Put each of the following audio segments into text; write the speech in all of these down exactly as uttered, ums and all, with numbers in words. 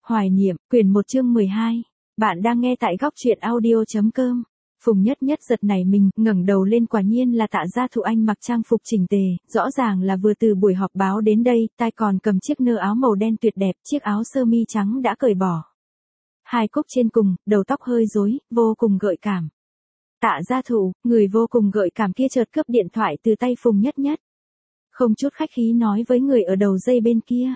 Hoài niệm, quyển một chương mười hai. Bạn đang nghe tại góc truyện audio.com. Phùng Nhất Nhất giật nảy mình, ngẩng đầu lên, quả nhiên là Tạ Gia Thụ. Anh mặc trang phục chỉnh tề, rõ ràng là vừa từ buổi họp báo đến đây, tay còn cầm chiếc nơ áo màu đen tuyệt đẹp, chiếc áo sơ mi trắng đã cởi bỏ. Hai cúc trên cùng, đầu tóc hơi rối, vô cùng gợi cảm. Tạ Gia Thụ, người vô cùng gợi cảm kia chợt cướp điện thoại từ tay Phùng Nhất Nhất. Không chút khách khí nói với người ở đầu dây bên kia.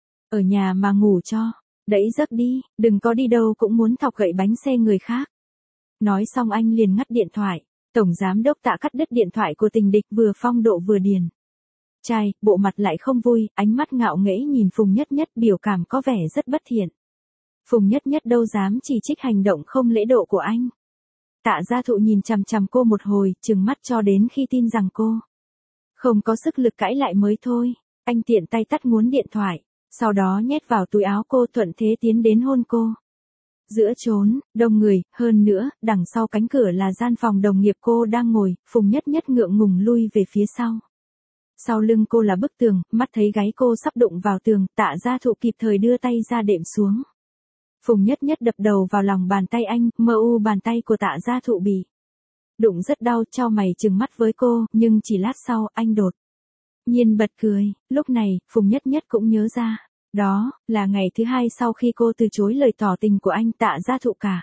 Ở nhà mà ngủ cho. Đẩy giấc đi, đừng có đi đâu cũng muốn thọc gậy bánh xe người khác. Nói xong anh liền ngắt điện thoại. Tổng giám đốc Tạ cắt đứt điện thoại của tình địch, vừa phong độ vừa điền. Trai, bộ mặt lại không vui, ánh mắt ngạo nghễ nhìn Phùng Nhất Nhất, biểu cảm có vẻ rất bất thiện. Phùng Nhất Nhất đâu dám chỉ trích hành động không lễ độ của anh. Tạ Gia Thụ nhìn chằm chằm cô một hồi, trừng mắt cho đến khi tin rằng cô không có sức lực cãi lại mới thôi. Anh tiện tay tắt nguồn điện thoại. Sau đó nhét vào túi áo cô, thuận thế tiến đến hôn cô. Giữa chốn đông người, hơn nữa, đằng sau cánh cửa là gian phòng đồng nghiệp cô đang ngồi. Phùng Nhất Nhất ngượng ngùng lui về phía sau. Sau lưng cô là bức tường, mắt thấy gáy cô sắp đụng vào tường, Tạ Gia Thụ kịp thời đưa tay ra đệm xuống. Phùng Nhất Nhất đập đầu vào lòng bàn tay anh, mơ u bàn tay của Tạ Gia Thụ bị đụng rất đau, chau mày trừng mắt với cô, nhưng chỉ lát sau, anh đột nhiên bật cười. Lúc này, Phùng Nhất Nhất cũng nhớ ra, đó là ngày thứ hai sau khi cô từ chối lời tỏ tình của anh. Tạ Gia Thụ cả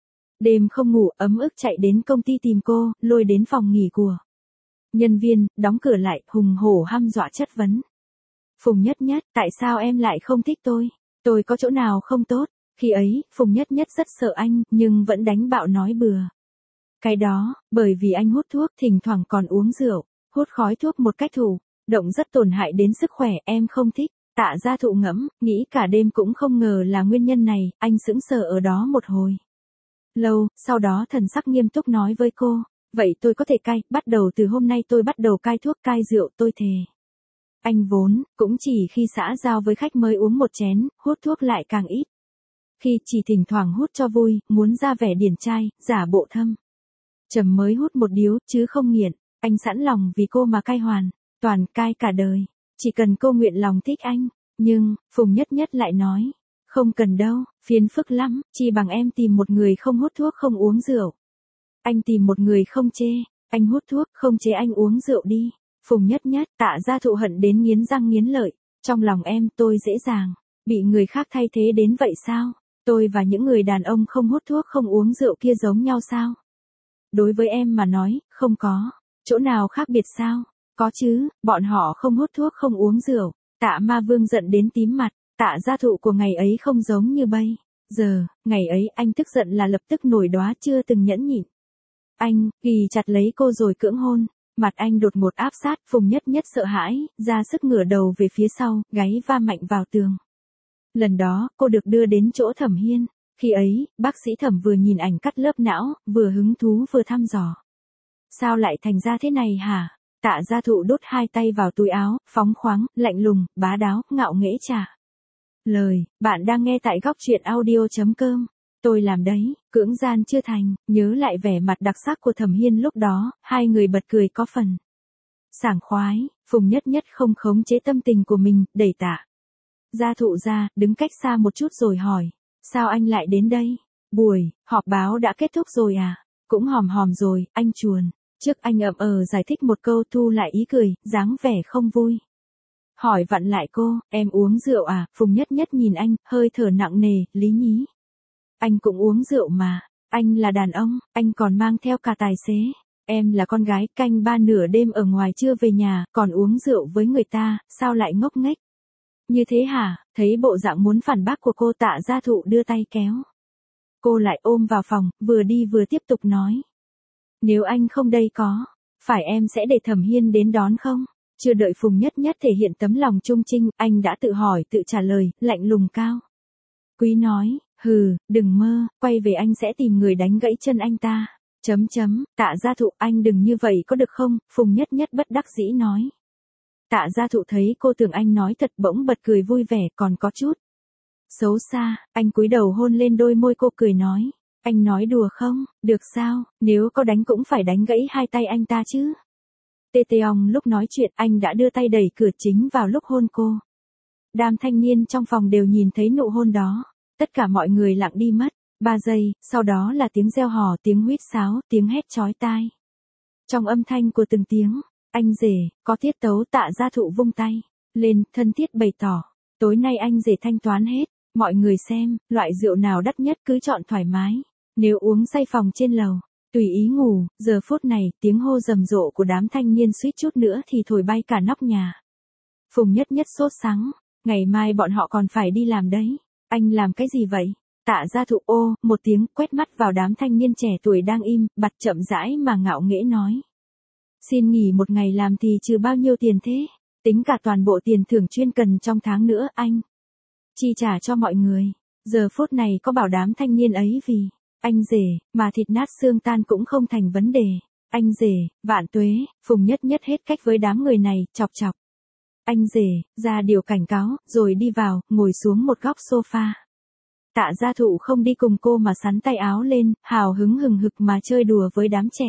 đêm không ngủ, ấm ức chạy đến công ty tìm cô, lôi đến phòng nghỉ của nhân viên, đóng cửa lại, hùng hổ hăm dọa chất vấn. Phùng Nhất Nhất, tại sao em lại không thích tôi? Tôi có chỗ nào không tốt? Khi ấy, Phùng Nhất Nhất rất sợ anh, nhưng vẫn đánh bạo nói bừa. Cái đó, bởi vì anh hút thuốc, thỉnh thoảng còn uống rượu, hút khói thuốc một cách thủ động rất tổn hại đến sức khỏe, em không thích. Tạ Gia Thụ ngẫm, nghĩ cả đêm cũng không ngờ là nguyên nhân này, anh sững sờ ở đó một hồi lâu, sau đó thần sắc nghiêm túc nói với cô, vậy tôi có thể cai, bắt đầu từ hôm nay tôi bắt đầu cai thuốc cai rượu, tôi thề. Anh vốn cũng chỉ khi xã giao với khách mới uống một chén, hút thuốc lại càng ít. Khi chỉ thỉnh thoảng hút cho vui, muốn ra vẻ điển trai, giả bộ thâm trầm mới hút một điếu, chứ không nghiện. Anh sẵn lòng vì cô mà cai hoàn toàn, cai cả đời. Chỉ cần cô nguyện lòng thích anh. Nhưng, Phùng Nhất Nhất lại nói, không cần đâu, phiền phức lắm, chỉ bằng em tìm một người không hút thuốc không uống rượu. Anh tìm một người không chê, anh hút thuốc, không chế anh uống rượu đi. Phùng Nhất Nhất, Tạ Gia Thụ hận đến nghiến răng nghiến lợi. Trong lòng em, tôi dễ dàng bị người khác thay thế đến vậy sao? Tôi và những người đàn ông không hút thuốc không uống rượu kia giống nhau sao? Đối với em mà nói, không có chỗ nào khác biệt sao? Có chứ, bọn họ không hút thuốc không uống rượu. Tạ Ma Vương giận đến tím mặt. Tạ Gia Thụ của ngày ấy không giống như bây giờ. Ngày ấy anh tức giận là lập tức nổi đoá, chưa từng nhẫn nhịn. Anh ghì chặt lấy cô rồi cưỡng hôn. Mặt anh đột ngột áp sát. Phùng Nhất Nhất sợ hãi, ra sức ngửa đầu về phía sau, gáy va mạnh vào tường. Lần đó, cô được đưa đến chỗ Thẩm Hiên. Khi ấy, bác sĩ Thẩm vừa nhìn ảnh cắt lớp não, vừa hứng thú vừa thăm dò. Sao lại thành ra thế này hả? Tạ Gia Thụ đút hai tay vào túi áo, phóng khoáng, lạnh lùng, bá đáo, ngạo nghễ trả lời. Bạn đang nghe tại góc truyện audio.com. Tôi làm đấy, cưỡng gian chưa thành. Nhớ lại vẻ mặt đặc sắc của Thẩm Hiên lúc đó, hai người bật cười có phần sảng khoái. Phùng Nhất Nhất không khống chế tâm tình của mình, đẩy Tạ Gia Thụ ra, đứng cách xa một chút rồi hỏi, sao anh lại đến đây? Buổi họp báo đã kết thúc rồi à? Cũng hòm hòm rồi, anh chuồn. Trước anh ậm ờ giải thích một câu, thu lại ý cười, dáng vẻ không vui. Hỏi vặn lại cô, em uống rượu à? Phùng Nhất Nhất nhìn anh, hơi thở nặng nề, lý nhí. Anh cũng uống rượu mà, anh là đàn ông, anh còn mang theo cả tài xế. Em là con gái, canh ba nửa đêm ở ngoài chưa về nhà, còn uống rượu với người ta, sao lại ngốc nghếch như thế hả? Thấy bộ dạng muốn phản bác của cô, Tạ Gia Thụ đưa tay kéo cô lại ôm vào phòng, vừa đi vừa tiếp tục nói. Nếu anh không đây có phải em sẽ để Thẩm Hiên đến đón không? Chưa đợi Phùng Nhất Nhất thể hiện tấm lòng trung trinh, anh đã tự hỏi tự trả lời, lạnh lùng cao quý nói, hừ, đừng mơ, quay về anh sẽ tìm người đánh gãy chân anh ta. Chấm chấm, Tạ Gia Thụ, anh đừng như vậy có được không? Phùng Nhất Nhất bất đắc dĩ nói. Tạ Gia Thụ thấy cô tưởng anh nói thật, bỗng bật cười vui vẻ, còn có chút xấu xa. Anh cúi đầu hôn lên đôi môi cô, cười nói, anh nói đùa không? Được sao? Nếu có đánh cũng phải đánh gãy hai tay anh ta chứ. Tê tê ong. Lúc nói chuyện, anh đã đưa tay đẩy cửa chính vào lúc hôn cô. Đám thanh niên trong phòng đều nhìn thấy nụ hôn đó. Tất cả mọi người lặng đi mất. Ba giây, sau đó là tiếng reo hò, tiếng huýt sáo, tiếng hét chói tai. Trong âm thanh của từng tiếng, anh rể, có tiết tấu. Tạ Gia Thụ vung tay lên, thân thiết bày tỏ. Tối nay anh rể thanh toán hết. Mọi người xem, loại rượu nào đắt nhất cứ chọn thoải mái. Nếu uống say phòng trên lầu, tùy ý ngủ. Giờ phút này, tiếng hô rầm rộ của đám thanh niên suýt chút nữa thì thổi bay cả nóc nhà. Phùng Nhất Nhất sốt sắng. Ngày mai bọn họ còn phải đi làm đấy. Anh làm cái gì vậy? Tạ Gia Thụ ô, một tiếng, quét mắt vào đám thanh niên trẻ tuổi đang im, bặt chậm rãi mà ngạo nghễ nói. Xin nghỉ một ngày làm thì trừ bao nhiêu tiền thế? Tính cả toàn bộ tiền thưởng chuyên cần trong tháng nữa, anh chi trả cho mọi người. Giờ phút này có bảo đám thanh niên ấy vì anh rể, mà thịt nát xương tan cũng không thành vấn đề. Anh rể, vạn tuế. Phùng Nhất Nhất hết cách với đám người này, chọc chọc. Anh rể, ra điều cảnh cáo, rồi đi vào, ngồi xuống một góc sofa. Tạ Gia Thụ không đi cùng cô mà xắn tay áo lên, hào hứng hừng hực mà chơi đùa với đám trẻ.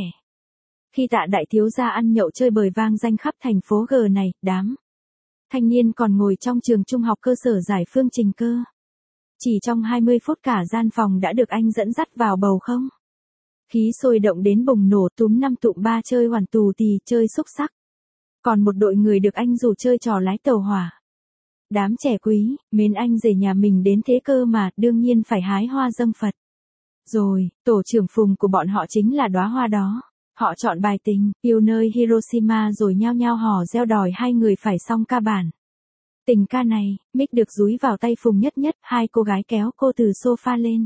Khi Tạ đại thiếu gia ăn nhậu chơi bời vang danh khắp thành phố G này, đám thanh niên còn ngồi trong trường trung học cơ sở Giải Phương Trình cơ. Chỉ trong hai mươi phút cả gian phòng đã được anh dẫn dắt vào bầu không. Khí sôi động đến bùng nổ, túm năm tụm ba chơi hoàn tù tì, chơi xúc sắc. Còn một đội người được anh rủ chơi trò lái tàu hỏa. Đám trẻ quý, mến anh rể nhà mình đến thế cơ mà, đương nhiên phải hái hoa dâng Phật. Rồi, tổ trưởng Phùng của bọn họ chính là đóa hoa đó. Họ chọn bài tình, yêu nơi Hiroshima rồi nhao nhao hò reo đòi hai người phải xong ca bản. Tình ca này, mic được dúi vào tay Phùng Nhất Nhất, hai cô gái kéo cô từ sofa lên.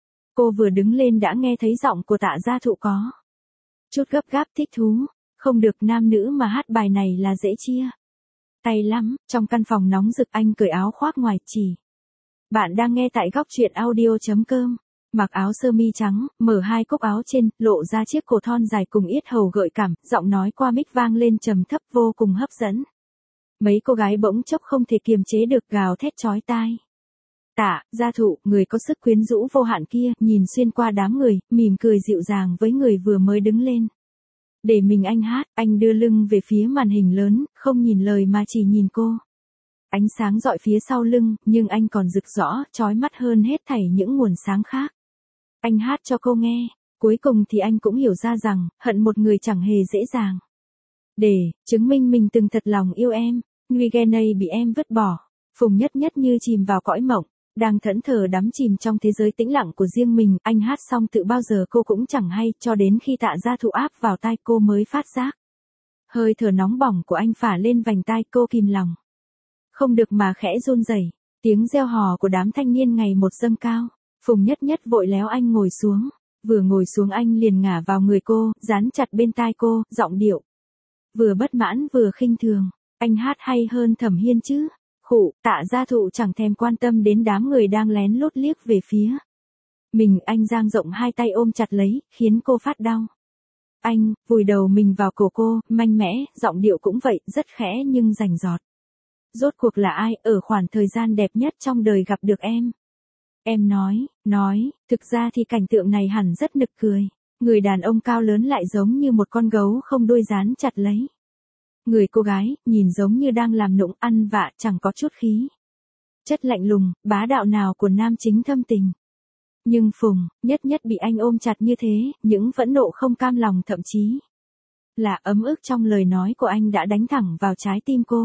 Cô vừa đứng lên đã nghe thấy giọng của Tạ Gia Thụ có chút gấp gáp thích thú. Không được, nam nữ mà hát bài này là dễ chia tay lắm. Trong căn phòng nóng rực anh cởi áo khoác ngoài chỉ. Bạn đang nghe tại góc truyện audio chấm com. Mặc áo sơ mi trắng, mở hai cúc áo trên, lộ ra chiếc cổ thon dài cùng yết hầu gợi cảm, giọng nói qua mic vang lên trầm thấp vô cùng hấp dẫn. Mấy cô gái bỗng chốc không thể kiềm chế được gào thét chói tai. Tạ Gia Thụ, người có sức quyến rũ vô hạn kia, nhìn xuyên qua đám người, mỉm cười dịu dàng với người vừa mới đứng lên. Để mình anh hát, anh đưa lưng về phía màn hình lớn, không nhìn lời mà chỉ nhìn cô. Ánh sáng rọi phía sau lưng, nhưng anh còn rực rõ, chói mắt hơn hết thảy những nguồn sáng khác. Anh hát cho cô nghe, cuối cùng thì anh cũng hiểu ra rằng, hận một người chẳng hề dễ dàng. Để chứng minh mình từng thật lòng yêu em, Nguy Genay bị em vứt bỏ. Phùng Nhất Nhất như chìm vào cõi mộng, đang thẫn thờ đắm chìm trong thế giới tĩnh lặng của riêng mình. Anh hát xong tự bao giờ cô cũng chẳng hay, cho đến khi Tạ Gia Thụ áp vào tai cô mới phát giác. Hơi thở nóng bỏng của anh phả lên vành tai cô, kìm lòng không được mà khẽ run rẩy. Tiếng reo hò của đám thanh niên ngày một dâng cao. Phùng Nhất Nhất vội léo anh ngồi xuống. Vừa ngồi xuống anh liền ngả vào người cô, dán chặt bên tai cô, giọng điệu vừa bất mãn vừa khinh thường. Anh hát hay hơn Thẩm Hiên chứ? Khụ. Tạ Gia Thụ chẳng thèm quan tâm đến đám người đang lén lút liếc về phía mình. Anh dang rộng hai tay ôm chặt lấy, khiến cô phát đau. Anh vùi đầu mình vào cổ cô, mạnh mẽ, giọng điệu cũng vậy, rất khẽ nhưng rành rọt. Rốt cuộc là ai ở khoảng thời gian đẹp nhất trong đời gặp được em? Em nói, nói, thực ra thì cảnh tượng này hẳn rất nực cười. Người đàn ông cao lớn lại giống như một con gấu không đuôi dán chặt lấy người cô gái, nhìn giống như đang làm nũng, ăn vạ, chẳng có chút khí chất lạnh lùng, bá đạo nào của nam chính thâm tình. Nhưng Phùng Nhất Nhất bị anh ôm chặt như thế, những phẫn nộ không cam lòng thậm chí là ấm ức trong lời nói của anh đã đánh thẳng vào trái tim cô.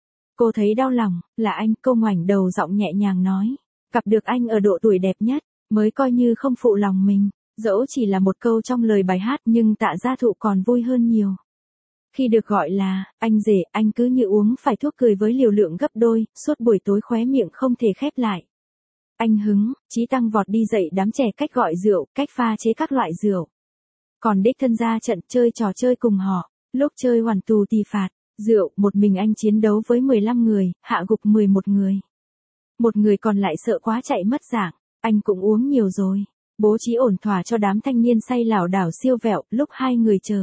Cô thấy đau lòng, là anh, cô ngoảnh đầu giọng nhẹ nhàng nói. Gặp được anh ở độ tuổi đẹp nhất, mới coi như không phụ lòng mình. Dẫu chỉ là một câu trong lời bài hát nhưng Tạ Gia Thụ còn vui hơn nhiều. Khi được gọi là, anh rể, anh cứ như uống phải thuốc cười với liều lượng gấp đôi, suốt buổi tối khóe miệng không thể khép lại. Anh hứng, chí tăng vọt đi dạy đám trẻ cách gọi rượu, cách pha chế các loại rượu. Còn đích thân ra trận chơi trò chơi cùng họ, lúc chơi hoàn tù tì phạt, rượu, một mình anh chiến đấu với mười lăm người, hạ gục mười một người. Một người còn lại sợ quá chạy mất dạng, anh cũng uống nhiều rồi. Bố trí ổn thỏa cho đám thanh niên say lảo đảo siêu vẹo, lúc hai người chờ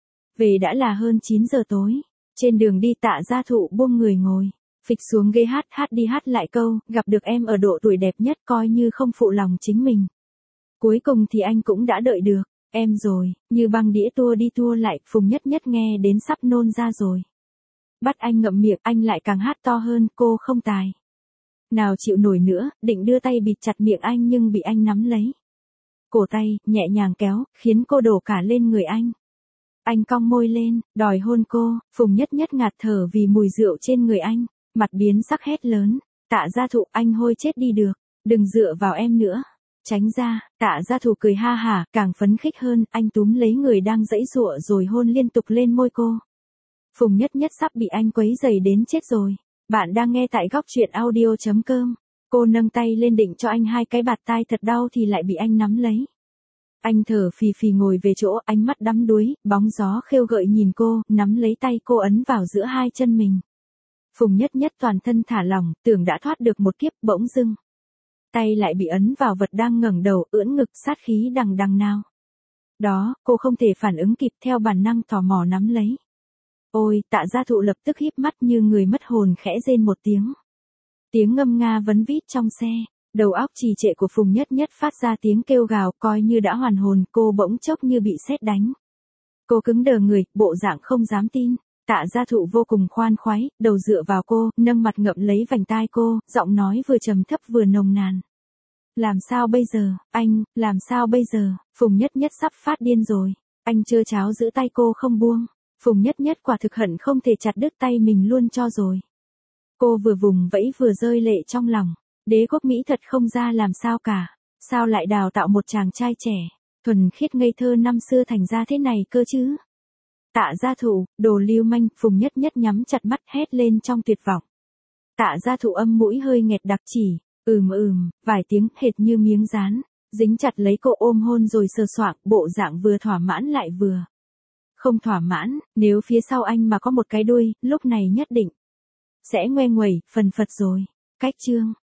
về đã là hơn chín giờ tối. Trên đường đi Tạ Gia Thụ buông người ngồi phịch xuống ghế hát, hát đi hát lại câu, gặp được em ở độ tuổi đẹp nhất, coi như không phụ lòng chính mình. Cuối cùng thì anh cũng đã đợi được em rồi, như băng đĩa tua đi tua lại. Phùng Nhất Nhất nghe đến sắp nôn ra rồi. Bắt anh ngậm miệng, anh lại càng hát to hơn, cô không tài Nào chịu nổi nữa, định đưa tay bịt chặt miệng anh nhưng bị anh nắm lấy. Cổ tay, nhẹ nhàng kéo, khiến cô đổ cả lên người anh. Anh cong môi lên, đòi hôn cô, Phùng Nhất Nhất ngạt thở vì mùi rượu trên người anh, mặt biến sắc hét lớn, Tạ Gia Thụ, anh hôi chết đi được, đừng dựa vào em nữa. Tránh ra, Tạ Gia Thụ cười ha hả, càng phấn khích hơn, anh túm lấy người đang giãy giụa rồi hôn liên tục lên môi cô. Phùng Nhất Nhất sắp bị anh quấy rầy đến chết rồi. Bạn đang nghe tại góc truyện audio chấm com. Cô nâng tay lên định cho anh hai cái bạt tai thật đau thì lại bị anh nắm lấy. Anh thở phì phì ngồi về chỗ, ánh mắt đắm đuối, bóng gió khêu gợi nhìn cô, nắm lấy tay cô ấn vào giữa hai chân mình. Phùng Nhất Nhất toàn thân thả lỏng, tưởng đã thoát được một kiếp, bỗng dưng. Tay lại bị ấn vào vật đang ngẩng đầu, ưỡn ngực, sát khí đằng đằng nào. Đó, cô không thể phản ứng kịp, theo bản năng tò mò nắm lấy. Ôi, Tạ Gia Thụ lập tức híp mắt như người mất hồn, khẽ rên một tiếng. Tiếng ngâm nga vấn vít trong xe, đầu óc trì trệ của Phùng Nhất Nhất phát ra tiếng kêu gào, coi như đã hoàn hồn, cô bỗng chốc như bị sét đánh. Cô cứng đờ người, bộ dạng không dám tin. Tạ Gia Thụ vô cùng khoan khoái, đầu dựa vào cô, nâng mặt ngậm lấy vành tai cô, giọng nói vừa trầm thấp vừa nồng nàn. Làm sao bây giờ, anh, làm sao bây giờ, Phùng Nhất Nhất sắp phát điên rồi. Anh trơ tráo giữ tay cô không buông. Phùng Nhất Nhất quả thực hận không thể chặt đứt tay mình luôn cho rồi. Cô vừa vùng vẫy vừa rơi lệ trong lòng. Đế quốc Mỹ thật không ra làm sao cả. Sao lại đào tạo một chàng trai trẻ, thuần khiết ngây thơ năm xưa thành ra thế này cơ chứ? Tạ Gia Thụ, đồ lưu manh, Phùng Nhất Nhất nhắm chặt mắt hét lên trong tuyệt vọng. Tạ Gia Thụ âm mũi hơi nghẹt đặc chỉ, ừm ừm, vài tiếng hệt như miếng dán, dính chặt lấy cô ôm hôn rồi sờ soạng, bộ dạng vừa thỏa mãn lại vừa không thỏa mãn, nếu phía sau anh mà có một cái đuôi, lúc này nhất định sẽ ngoe nguẩy, phần phật rồi. Cách chương